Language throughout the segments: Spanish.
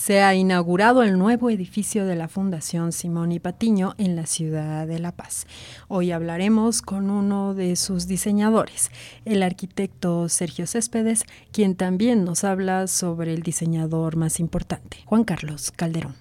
Se ha inaugurado el nuevo edificio de la Fundación Simón y Patiño en la ciudad de La Paz. Hoy hablaremos con uno de sus diseñadores, el arquitecto Sergio Céspedes, quien también nos habla sobre el diseñador más importante, Juan Carlos Calderón.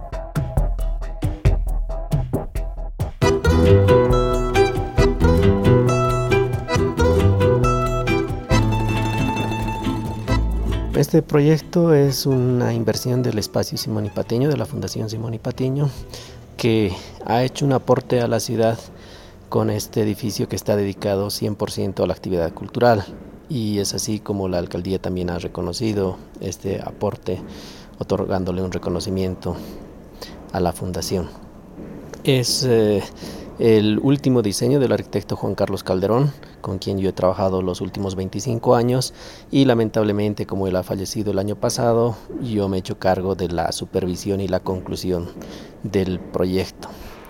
Este proyecto es una inversión del espacio Simón y Patiño, de la Fundación Simón y Patiño, que ha hecho un aporte a la ciudad con este edificio que está dedicado 100% a la actividad cultural. Y es así como la alcaldía también ha reconocido este aporte, otorgándole un reconocimiento a la fundación. Es el último diseño del arquitecto Juan Carlos Calderón, con quien yo he trabajado los últimos 25 años y lamentablemente, como él ha fallecido el año pasado, yo me he hecho cargo de la supervisión y la conclusión del proyecto.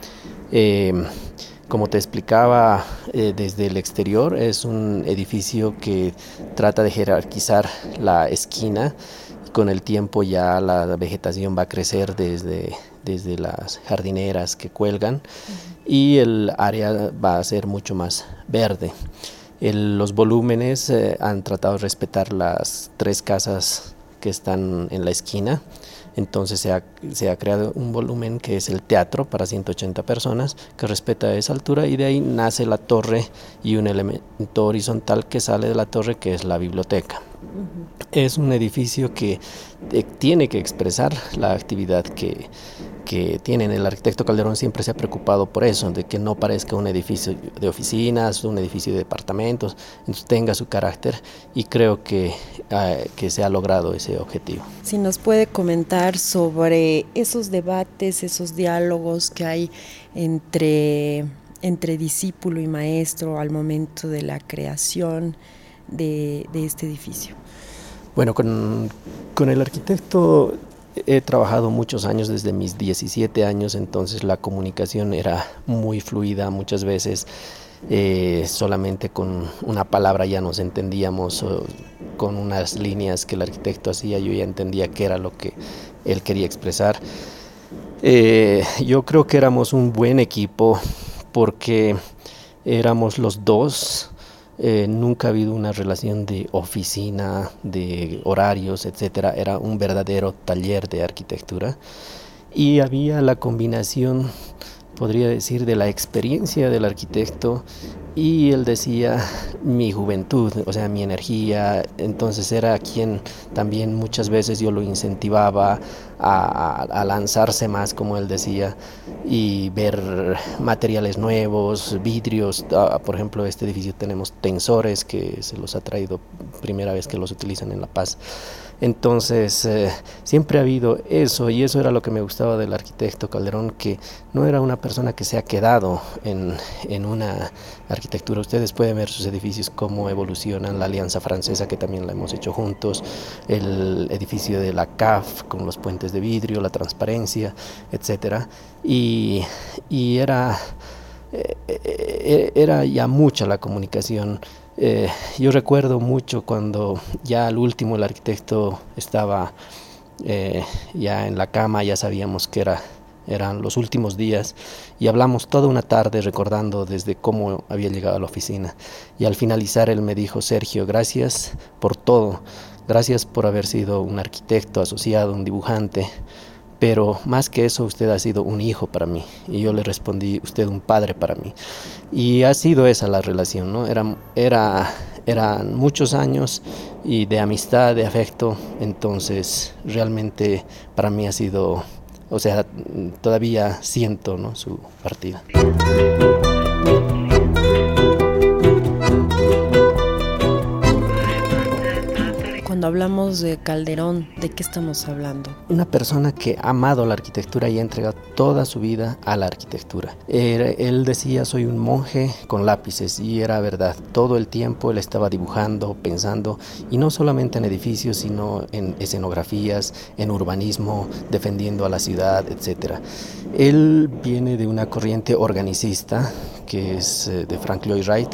Como te explicaba, desde el exterior es un edificio que trata de jerarquizar la esquina. Con el tiempo ya la vegetación va a crecer desde las jardineras que cuelgan y el área va a ser mucho más verde. Los volúmenes han tratado de respetar las 3 casas que están en la esquina. Entonces se ha creado un volumen que es el teatro para 180 personas, que respeta esa altura, y de ahí nace la torre y un elemento horizontal que sale de la torre, que es la biblioteca. Es un edificio que tiene que expresar la actividad que tienen. El arquitecto Calderón siempre se ha preocupado por eso, de que no parezca un edificio de oficinas, un edificio de departamentos, entonces tenga su carácter, y creo que se ha logrado ese objetivo. Si nos puede comentar sobre esos debates, esos diálogos que hay entre discípulo y maestro al momento de la creación de este edificio. Bueno, con el arquitecto he trabajado muchos años, desde mis 17 años, entonces la comunicación era muy fluida. Muchas veces solamente con una palabra ya nos entendíamos, o con unas líneas que el arquitecto hacía yo ya entendía qué era lo que él quería expresar. Yo creo que éramos un buen equipo porque éramos los dos. Nunca ha habido una relación de oficina, de horarios, etcétera. Era un verdadero taller de arquitectura y había la combinación, podría decir, de la experiencia del arquitecto, y él decía mi juventud, o sea, mi energía. Entonces era quien también muchas veces yo lo incentivaba a lanzarse más, como él decía, y ver materiales nuevos, vidrios. Por ejemplo, este edificio tenemos tensores que se los ha traído primera vez que los utilizan en La Paz. Entonces siempre ha habido eso, y eso era lo que me gustaba del arquitecto Calderón, que no era una persona que se ha quedado en una arquitectura. Ustedes pueden ver sus edificios cómo evolucionan, la Alianza Francesa, que también la hemos hecho juntos, el edificio de la CAF con los puentes de vidrio, la transparencia, etcétera. Y era ya mucha la comunicación. Yo recuerdo mucho cuando ya al último el arquitecto estaba ya en la cama, ya sabíamos que eran los últimos días, y hablamos toda una tarde recordando desde cómo había llegado a la oficina, y al finalizar él me dijo: Sergio, gracias por todo, gracias por haber sido un arquitecto asociado, un dibujante, pero más que eso, usted ha sido un hijo para mí. Y yo le respondí: usted un padre para mí. Y ha sido esa la relación, ¿no? Eran muchos años y de amistad, de afecto. Entonces realmente para mí ha sido, o sea, todavía siento, ¿no?, su partida. Cuando hablamos de Calderón, ¿de qué estamos hablando? Una persona que ha amado la arquitectura y ha entregado toda su vida a la arquitectura. Él decía: soy un monje con lápices, y era verdad. Todo el tiempo él estaba dibujando, pensando, y no solamente en edificios, sino en escenografías, en urbanismo, defendiendo a la ciudad, etcétera. Él viene de una corriente organicista que es de Frank Lloyd Wright,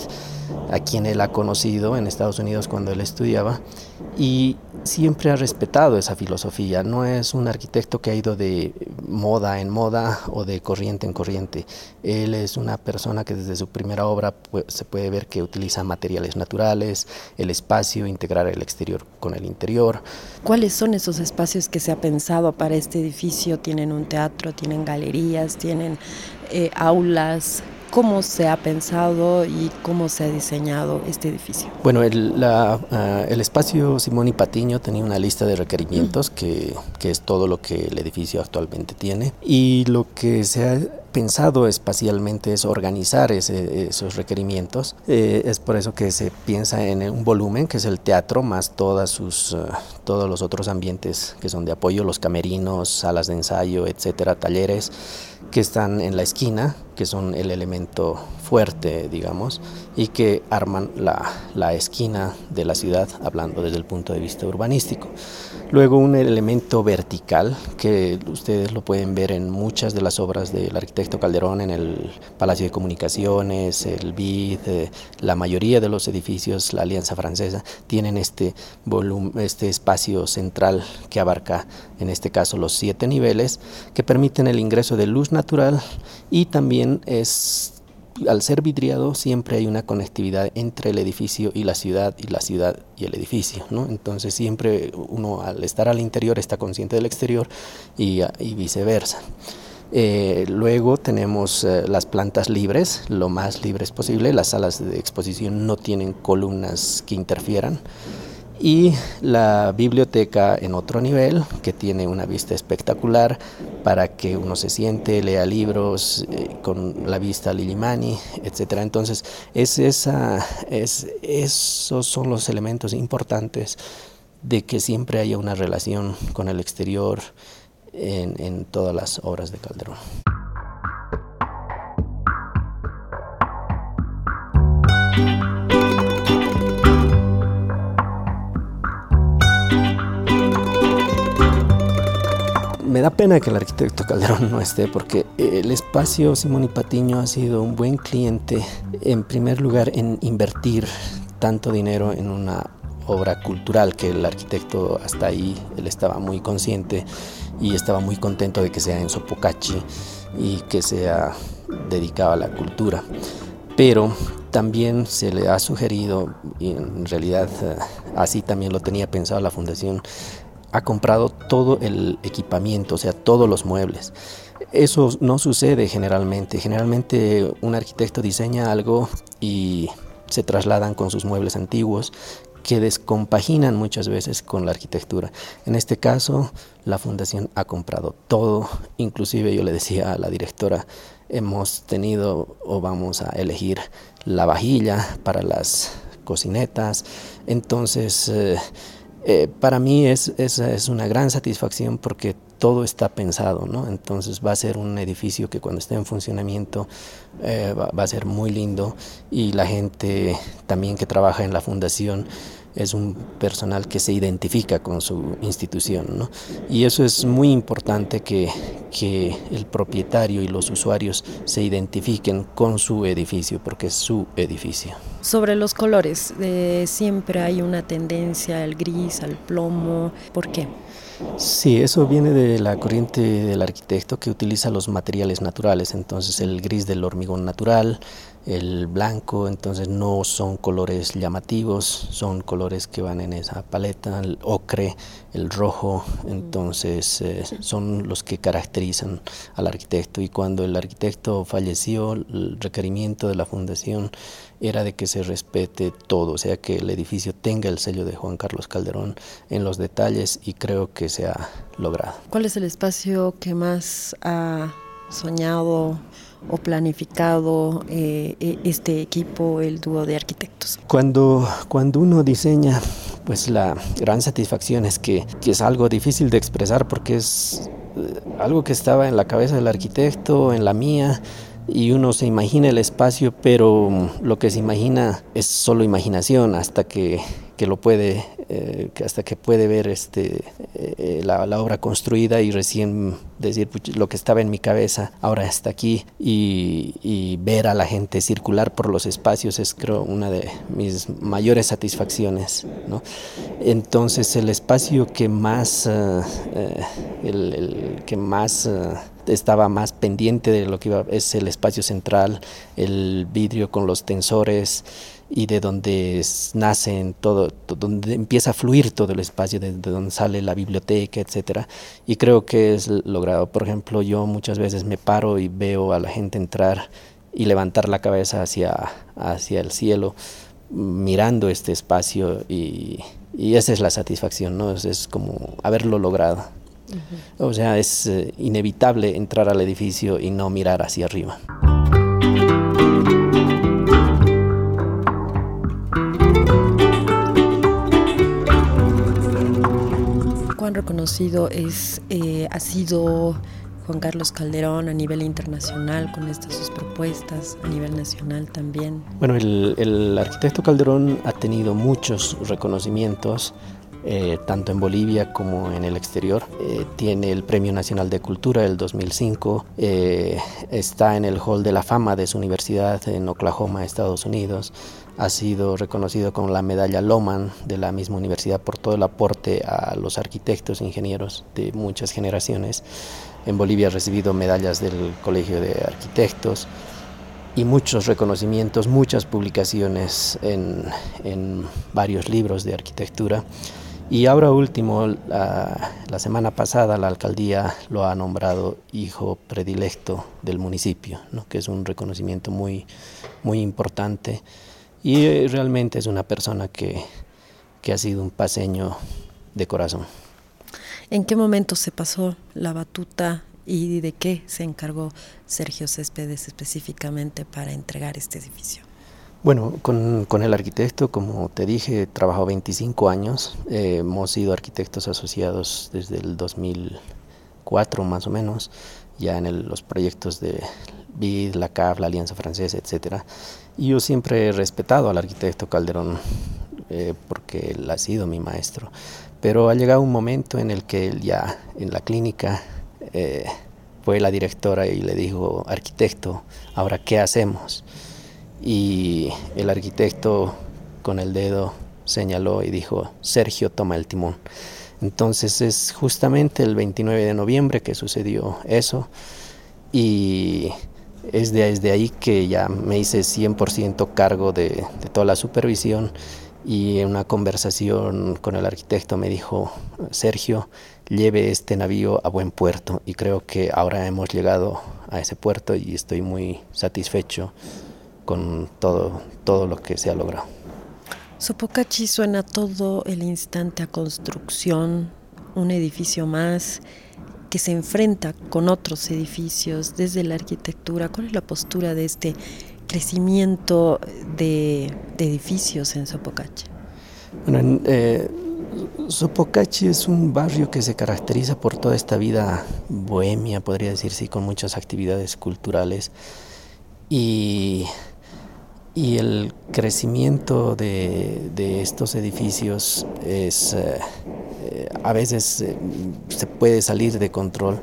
a quien él ha conocido en Estados Unidos cuando él estudiaba, y siempre ha respetado esa filosofía. No es un arquitecto que ha ido de moda en moda o de corriente en corriente. Él es una persona que desde su primera obra se puede ver que utiliza materiales naturales, el espacio, integrar el exterior con el interior. ¿Cuáles son esos espacios que se ha pensado para este edificio? ¿Tienen un teatro, tienen galerías, tienen aulas? ¿Cómo se ha pensado y cómo se ha diseñado este edificio? Bueno, el espacio Simón Patiño tenía una lista de requerimientos que es todo lo que el edificio actualmente tiene, y lo que se ha pensado espacialmente es organizar esos requerimientos. Es por eso que se piensa en un volumen que es el teatro más todos los otros ambientes que son de apoyo, los camerinos, salas de ensayo, etcétera, talleres que están en la esquina, que son el elemento fuerte, digamos, y que arman la esquina de la ciudad, hablando desde el punto de vista urbanístico. Luego un elemento vertical, que ustedes lo pueden ver en muchas de las obras del arquitecto Calderón, en el Palacio de Comunicaciones, el BID, la mayoría de los edificios, la Alianza Francesa, tienen este espacio central que abarca, en este caso, los 7 niveles, que permiten el ingreso de luz natural, y también al ser vidriado siempre hay una conectividad entre el edificio y la ciudad y el edificio, ¿no? Entonces siempre uno, al estar al interior, está consciente del exterior y viceversa. Luego tenemos las plantas libres, lo más libres posible. Las salas de exposición no tienen columnas que interfieran. Y la biblioteca en otro nivel, que tiene una vista espectacular para que uno se siente, lea libros con la vista al Illimani, etc. Entonces, esos son los elementos importantes de que siempre haya una relación con el exterior en todas las obras de Calderón. Me da pena que el arquitecto Calderón no esté, porque el espacio Simón Patiño ha sido un buen cliente, en primer lugar, en invertir tanto dinero en una obra cultural, que el arquitecto hasta ahí él estaba muy consciente y estaba muy contento de que sea en Sopocachi y que sea dedicado a la cultura. Pero también se le ha sugerido, y en realidad así también lo tenía pensado la fundación, ha comprado todo el equipamiento, o sea, todos los muebles. Eso no sucede generalmente. Generalmente un arquitecto diseña algo y se trasladan con sus muebles antiguos, que descompaginan muchas veces con la arquitectura. En este caso, la fundación ha comprado todo. Inclusive yo le decía a la directora, hemos tenido o vamos a elegir la vajilla para las cocinetas. Entonces, para mí esa es una gran satisfacción, porque todo está pensado, ¿no? Entonces va a ser un edificio que cuando esté en funcionamiento va a ser muy lindo, y la gente también que trabaja en la fundación es un personal que se identifica con su institución, ¿no? Y eso es muy importante, que el propietario y los usuarios se identifiquen con su edificio, porque es su edificio. Sobre los colores, siempre hay una tendencia al gris, al plomo. ¿Por qué? Sí, eso viene de la corriente del arquitecto, que utiliza los materiales naturales. Entonces el gris del hormigón natural, el blanco, entonces no son colores llamativos, son colores que van en esa paleta, el ocre, el rojo, entonces son los que caracterizan al arquitecto. Y cuando el arquitecto falleció, el requerimiento de la fundación era de que se respete todo, o sea, que el edificio tenga el sello de Juan Carlos Calderón en los detalles, y creo que se ha logrado. ¿Cuál es el espacio que más ha soñado o planificado este equipo, el dúo de arquitectos? Cuando uno diseña, pues la gran satisfacción es que es algo difícil de expresar, porque es algo que estaba en la cabeza del arquitecto, en la mía, y uno se imagina el espacio, pero lo que se imagina es solo imaginación hasta que lo puede, hasta que puede ver la obra construida y recién decir lo que estaba en mi cabeza ahora está aquí, y ver a la gente circular por los espacios es, creo, una de mis mayores satisfacciones, ¿no? Entonces el espacio que más el que más estaba más pendiente de lo que iba es el espacio central, el vidrio con los tensores, y de donde nacen todo, donde empieza a fluir todo el espacio, de donde sale la biblioteca, etcétera. Y creo que es logrado. Por ejemplo, yo muchas veces me paro y veo a la gente entrar y levantar la cabeza hacia el cielo, mirando este espacio, y esa es la satisfacción, ¿no? Es como haberlo logrado. O sea, es inevitable entrar al edificio y no mirar hacia arriba. ¿Cuán reconocido ha sido Juan Carlos Calderón a nivel internacional con estas sus propuestas, a nivel nacional también? Bueno, el arquitecto Calderón ha tenido muchos reconocimientos, tanto en Bolivia como en el exterior. Tiene el Premio Nacional de Cultura del 2005, está en el Hall de la Fama de su universidad en Oklahoma, Estados Unidos. Ha sido reconocido con la medalla Loman de la misma universidad por todo el aporte a los arquitectos e ingenieros de muchas generaciones. En Bolivia ha recibido medallas del Colegio de Arquitectos y muchos reconocimientos, muchas publicaciones en varios libros de arquitectura. Y ahora último, la semana pasada, la alcaldía lo ha nombrado hijo predilecto del municipio, ¿no? Que es un reconocimiento muy, muy importante. Y realmente es una persona que ha sido un paceño de corazón. ¿En qué momento se pasó la batuta y de qué se encargó Sergio Céspedes específicamente para entregar este edificio? Bueno, con el arquitecto, como te dije, he trabajado 25 años. Hemos sido arquitectos asociados desde el 2004 más o menos, ya en los proyectos de BID, la CAF, la Alianza Francesa, etcétera. Y yo siempre he respetado al arquitecto Calderón porque él ha sido mi maestro. Pero ha llegado un momento en el que él ya en la clínica fue la directora y le dijo: arquitecto, ¿ahora qué hacemos? Y el arquitecto con el dedo señaló y dijo: Sergio, toma el timón. Entonces es justamente el 29 de noviembre que sucedió eso, y es desde ahí que ya me hice 100% cargo de toda la supervisión. Y en una conversación con el arquitecto me dijo: Sergio, lleve este navío a buen puerto. Y creo que ahora hemos llegado a ese puerto y estoy muy satisfecho con todo lo que se ha logrado. Sopocachi suena todo el instante a construcción, un edificio más que se enfrenta con otros edificios desde la arquitectura. ¿Cuál es la postura de este crecimiento de edificios en Sopocachi? Bueno, Sopocachi es un barrio que se caracteriza por toda esta vida bohemia, podría decir, sí, con muchas actividades culturales, y el crecimiento de estos edificios es a veces se puede salir de control,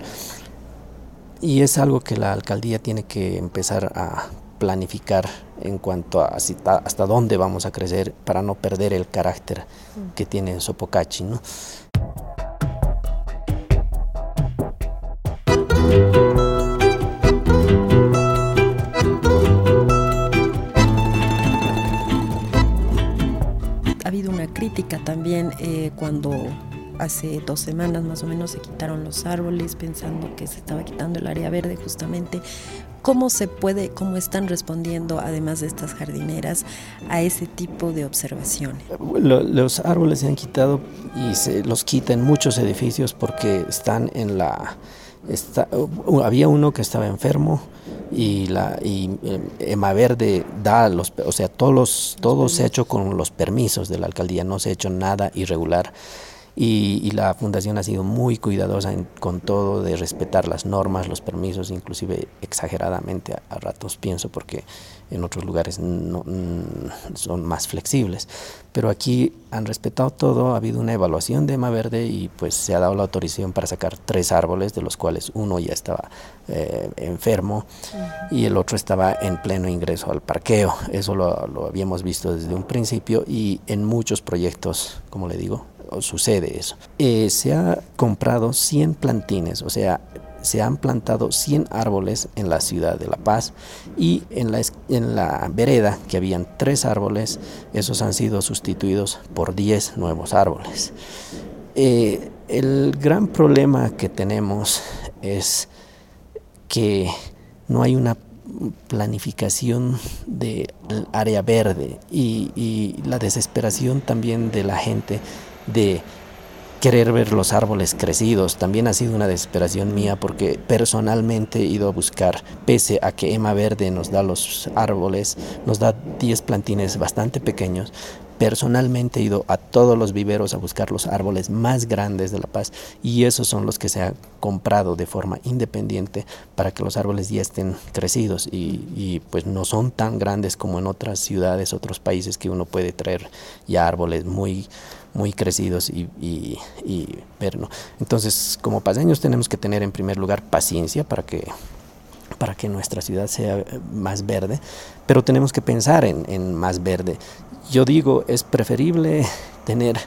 y es algo que la alcaldía tiene que empezar a planificar en cuanto a hasta dónde vamos a crecer para no perder el carácter que tiene Sopocachi, ¿no? Ha habido una crítica también cuando hace 2 semanas más o menos se quitaron los árboles pensando que se estaba quitando el área verde justamente. ¿Cómo están respondiendo, además de estas jardineras, a ese tipo de observaciones? Los árboles se han quitado y se los quita en muchos edificios porque están había uno que estaba enfermo y Emaverde da todo se ha hecho con los permisos de la alcaldía, no se ha hecho nada irregular. y la fundación ha sido muy cuidadosa con todo, de respetar las normas, los permisos, inclusive exageradamente a ratos pienso, porque en otros lugares no, son más flexibles, pero aquí han respetado todo. Ha habido una evaluación de EMA Verde y pues se ha dado la autorización para sacar 3 árboles, de los cuales uno ya estaba enfermo y el otro estaba en pleno ingreso al parqueo. Eso lo habíamos visto desde un principio, y en muchos proyectos, como le digo, sucede eso. Se ha comprado 100 plantines, o sea, se han plantado 100 árboles en la ciudad de La Paz, y en la vereda, que habían 3 árboles, esos han sido sustituidos por 10 nuevos árboles. El gran problema que tenemos es que no hay una planificación del área verde, y la desesperación también de la gente de querer ver los árboles crecidos también ha sido una desesperación mía, porque personalmente he ido a buscar, pese a que EMA Verde nos da los árboles, nos da 10 plantines bastante pequeños. Personalmente he ido a todos los viveros a buscar los árboles más grandes de La Paz, y esos son los que se han comprado de forma independiente para que los árboles ya estén crecidos, y pues no son tan grandes como en otras ciudades, otros países, que uno puede traer ya árboles muy crecidos y ver, ¿no? Entonces, como paseños tenemos que tener en primer lugar paciencia para que nuestra ciudad sea más verde, pero tenemos que pensar en más verde. Yo digo, es preferible tener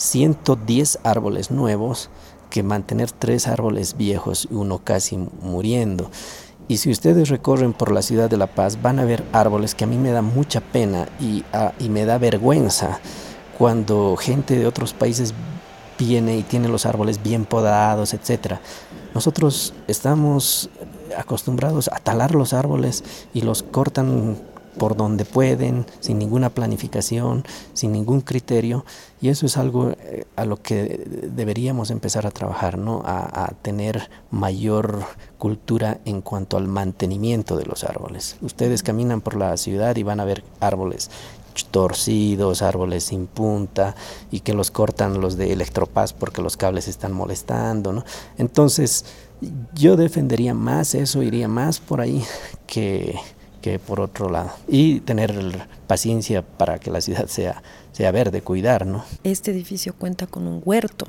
110 árboles nuevos que mantener 3 árboles viejos y uno casi muriendo. Y si ustedes recorren por la ciudad de La Paz, van a ver árboles que a mí me da mucha pena y me da vergüenza cuando gente de otros países viene y tiene los árboles bien podados, etcétera. Nosotros estamos acostumbrados a talar los árboles y los cortan por donde pueden, sin ninguna planificación, sin ningún criterio, y eso es algo a lo que deberíamos empezar a trabajar, ¿no? A tener mayor cultura en cuanto al mantenimiento de los árboles. Ustedes caminan por la ciudad y van a ver árboles torcidos, árboles sin punta, y que los cortan los de Electropaz porque los cables están molestando, ¿no? Entonces yo defendería más eso, iría más por ahí que por otro lado, y tener paciencia para que la ciudad sea verde, cuidar, ¿no? Este edificio cuenta con un huerto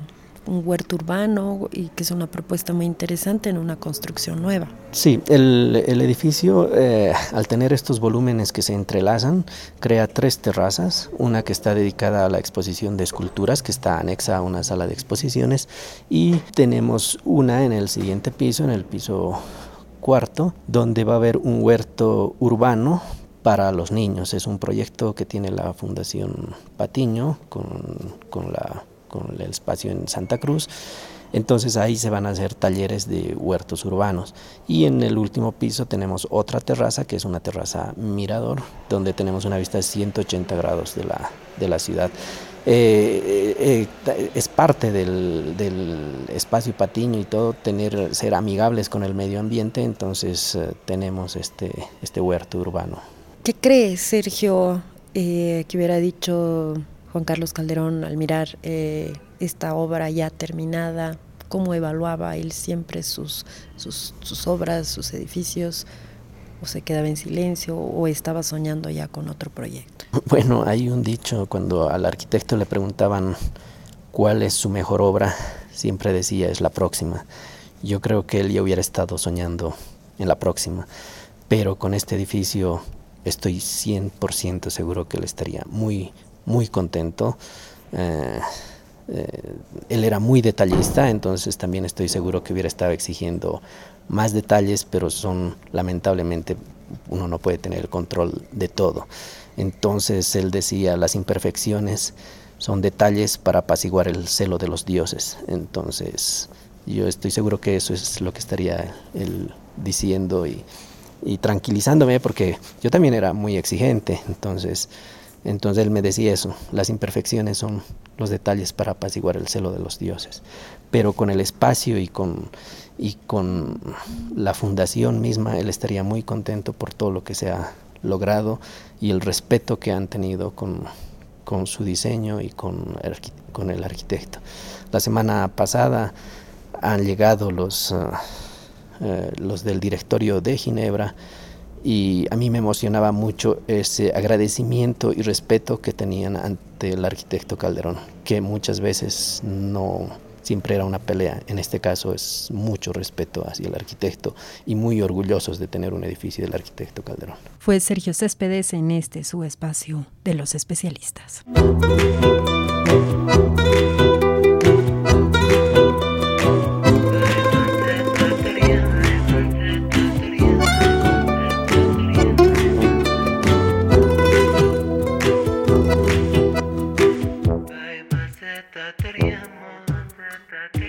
urbano, y que es una propuesta muy interesante en una construcción nueva. Sí, el edificio, al tener estos volúmenes que se entrelazan, crea 3 terrazas, una que está dedicada a la exposición de esculturas, que está anexa a una sala de exposiciones, y tenemos una en el siguiente piso, en el piso 4, donde va a haber un huerto urbano para los niños. Es un proyecto que tiene la Fundación Patiño con el espacio en Santa Cruz. Entonces ahí se van a hacer talleres de huertos urbanos, y en el último piso tenemos otra terraza, que es una terraza mirador, donde tenemos una vista de 180 grados de la ciudad. Es parte del espacio Patiño y todo, ser amigables con el medio ambiente. Entonces tenemos este huerto urbano. ¿Qué crees, Sergio, que hubiera dicho Juan Carlos Calderón al mirar esta obra ya terminada? ¿Cómo evaluaba él siempre sus obras, sus edificios? ¿O se quedaba en silencio, o estaba soñando ya con otro proyecto? Bueno, hay un dicho, cuando al arquitecto le preguntaban cuál es su mejor obra, siempre decía, es la próxima. Yo creo que él ya hubiera estado soñando en la próxima, pero con este edificio estoy 100% seguro que él estaría muy, muy contento. Él era muy detallista, entonces también estoy seguro que hubiera estado exigiendo más detalles, pero lamentablemente uno no puede tener el control de todo. Entonces él decía, las imperfecciones son detalles para apaciguar el celo de los dioses. Entonces yo estoy seguro que eso es lo que estaría él diciendo y tranquilizándome, porque yo también era muy exigente. Entonces él me decía eso, las imperfecciones son los detalles para apaciguar el celo de los dioses. Pero con el espacio y con la fundación misma, él estaría muy contento por todo lo que se ha logrado y el respeto que han tenido con su diseño y con el arquitecto. La semana pasada han llegado los del directorio de Ginebra, y a mí me emocionaba mucho ese agradecimiento y respeto que tenían ante el arquitecto Calderón, que muchas veces no siempre era una pelea. En este caso es mucho respeto hacia el arquitecto y muy orgullosos de tener un edificio del arquitecto Calderón. Fue Sergio Céspedes en su espacio de los especialistas. Bye,